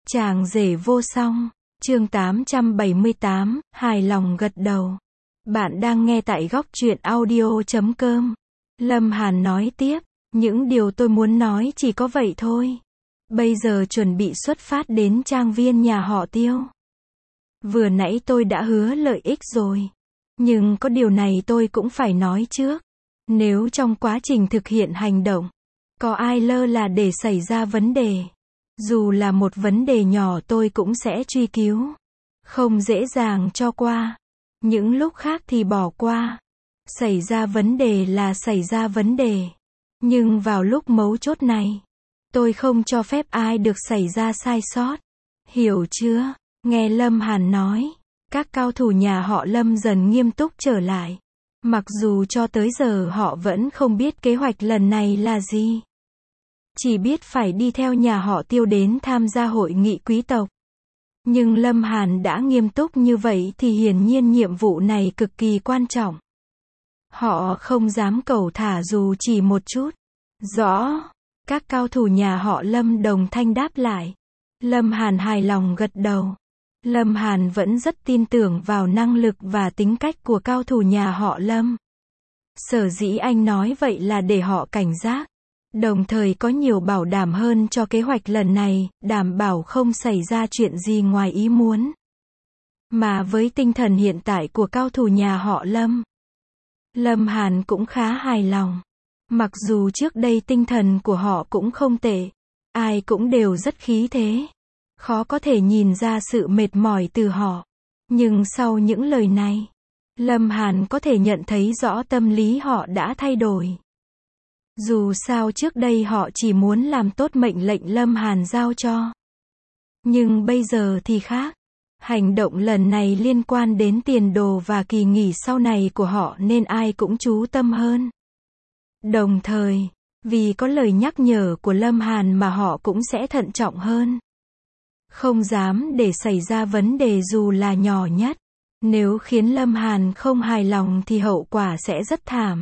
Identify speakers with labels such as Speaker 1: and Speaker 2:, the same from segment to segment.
Speaker 1: Chàng rể vô song, chương 878, hài lòng gật đầu. Bạn đang nghe tại góc truyện audio.com. Lâm Hàn nói tiếp, những điều tôi muốn nói chỉ có vậy thôi. Bây giờ chuẩn bị xuất phát đến trang viên nhà họ Tiêu. Vừa nãy tôi đã hứa lợi ích rồi. Nhưng có điều này tôi cũng phải nói trước. Nếu trong quá trình thực hiện hành động, có ai lơ là để xảy ra vấn đề, dù là một vấn đề nhỏ tôi cũng sẽ truy cứu. Không dễ dàng cho qua. Những lúc khác thì bỏ qua. Xảy ra vấn đề là xảy ra vấn đề. Nhưng vào lúc mấu chốt này, tôi không cho phép ai được xảy ra sai sót. Hiểu chưa? Nghe Lâm Hàn nói, các cao thủ nhà họ Lâm dần nghiêm túc trở lại. Mặc dù cho tới giờ họ vẫn không biết kế hoạch lần này là gì. Chỉ biết phải đi theo nhà họ Tiêu đến tham gia hội nghị quý tộc. Nhưng Lâm Hàn đã nghiêm túc như vậy thì hiển nhiên nhiệm vụ này cực kỳ quan trọng. Họ không dám cẩu thả dù chỉ một chút. Rõ. Các cao thủ nhà họ Lâm đồng thanh đáp lại. Lâm Hàn hài lòng gật đầu. Lâm Hàn vẫn rất tin tưởng vào năng lực và tính cách của cao thủ nhà họ Lâm. Sở dĩ anh nói vậy là để họ cảnh giác. Đồng thời có nhiều bảo đảm hơn cho kế hoạch lần này, đảm bảo không xảy ra chuyện gì ngoài ý muốn. Mà với tinh thần hiện tại của cao thủ nhà họ Lâm, Lâm Hàn cũng khá hài lòng. Mặc dù trước đây tinh thần của họ cũng không tệ, ai cũng đều rất khí thế. Khó có thể nhìn ra sự mệt mỏi từ họ. Nhưng sau những lời này, Lâm Hàn có thể nhận thấy rõ tâm lý họ đã thay đổi. Dù sao trước đây họ chỉ muốn làm tốt mệnh lệnh Lâm Hàn giao cho. Nhưng bây giờ thì khác. Hành động lần này liên quan đến tiền đồ và kỳ nghỉ sau này của họ nên ai cũng chú tâm hơn. Đồng thời, vì có lời nhắc nhở của Lâm Hàn mà họ cũng sẽ thận trọng hơn. Không dám để xảy ra vấn đề dù là nhỏ nhất. Nếu khiến Lâm Hàn không hài lòng thì hậu quả sẽ rất thảm.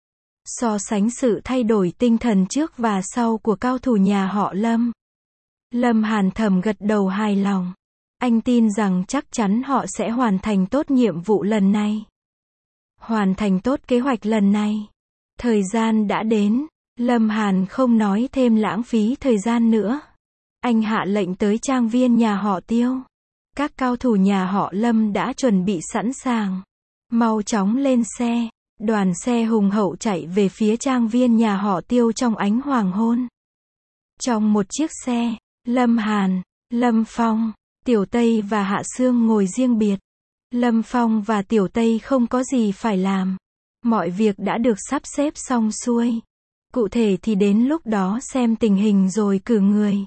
Speaker 1: So sánh sự thay đổi tinh thần trước và sau của cao thủ nhà họ Lâm, Lâm Hàn thầm gật đầu hài lòng. Anh tin rằng chắc chắn họ sẽ hoàn thành tốt nhiệm vụ lần này. Hoàn thành tốt kế hoạch lần này. Thời gian đã đến, Lâm Hàn không nói thêm lãng phí thời gian nữa. Anh hạ lệnh tới trang viên nhà họ Tiêu. Các cao thủ nhà họ Lâm đã chuẩn bị sẵn sàng. Mau chóng lên xe. Đoàn xe hùng hậu chạy về phía trang viên nhà họ Tiêu trong ánh hoàng hôn. Trong một chiếc xe, Lâm Hàn, Lâm Phong, Tiểu Tây và Hạ Sương ngồi riêng biệt. Lâm Phong và Tiểu Tây không có gì phải làm. Mọi việc đã được sắp xếp xong xuôi. Cụ thể thì đến lúc đó xem tình hình rồi cử người.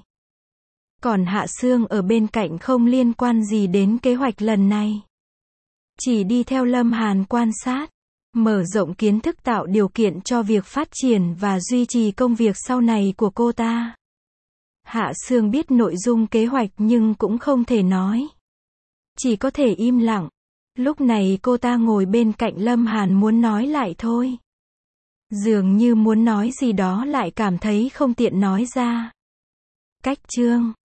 Speaker 1: Còn Hạ Sương ở bên cạnh không liên quan gì đến kế hoạch lần này. Chỉ đi theo Lâm Hàn quan sát. Mở rộng kiến thức tạo điều kiện cho việc phát triển và duy trì công việc sau này của cô ta. Hạ Sương biết nội dung kế hoạch nhưng cũng không thể nói. Chỉ có thể im lặng. Lúc này cô ta ngồi bên cạnh Lâm Hàn muốn nói lại thôi. Dường như muốn nói gì đó lại cảm thấy không tiện nói ra. Cách chương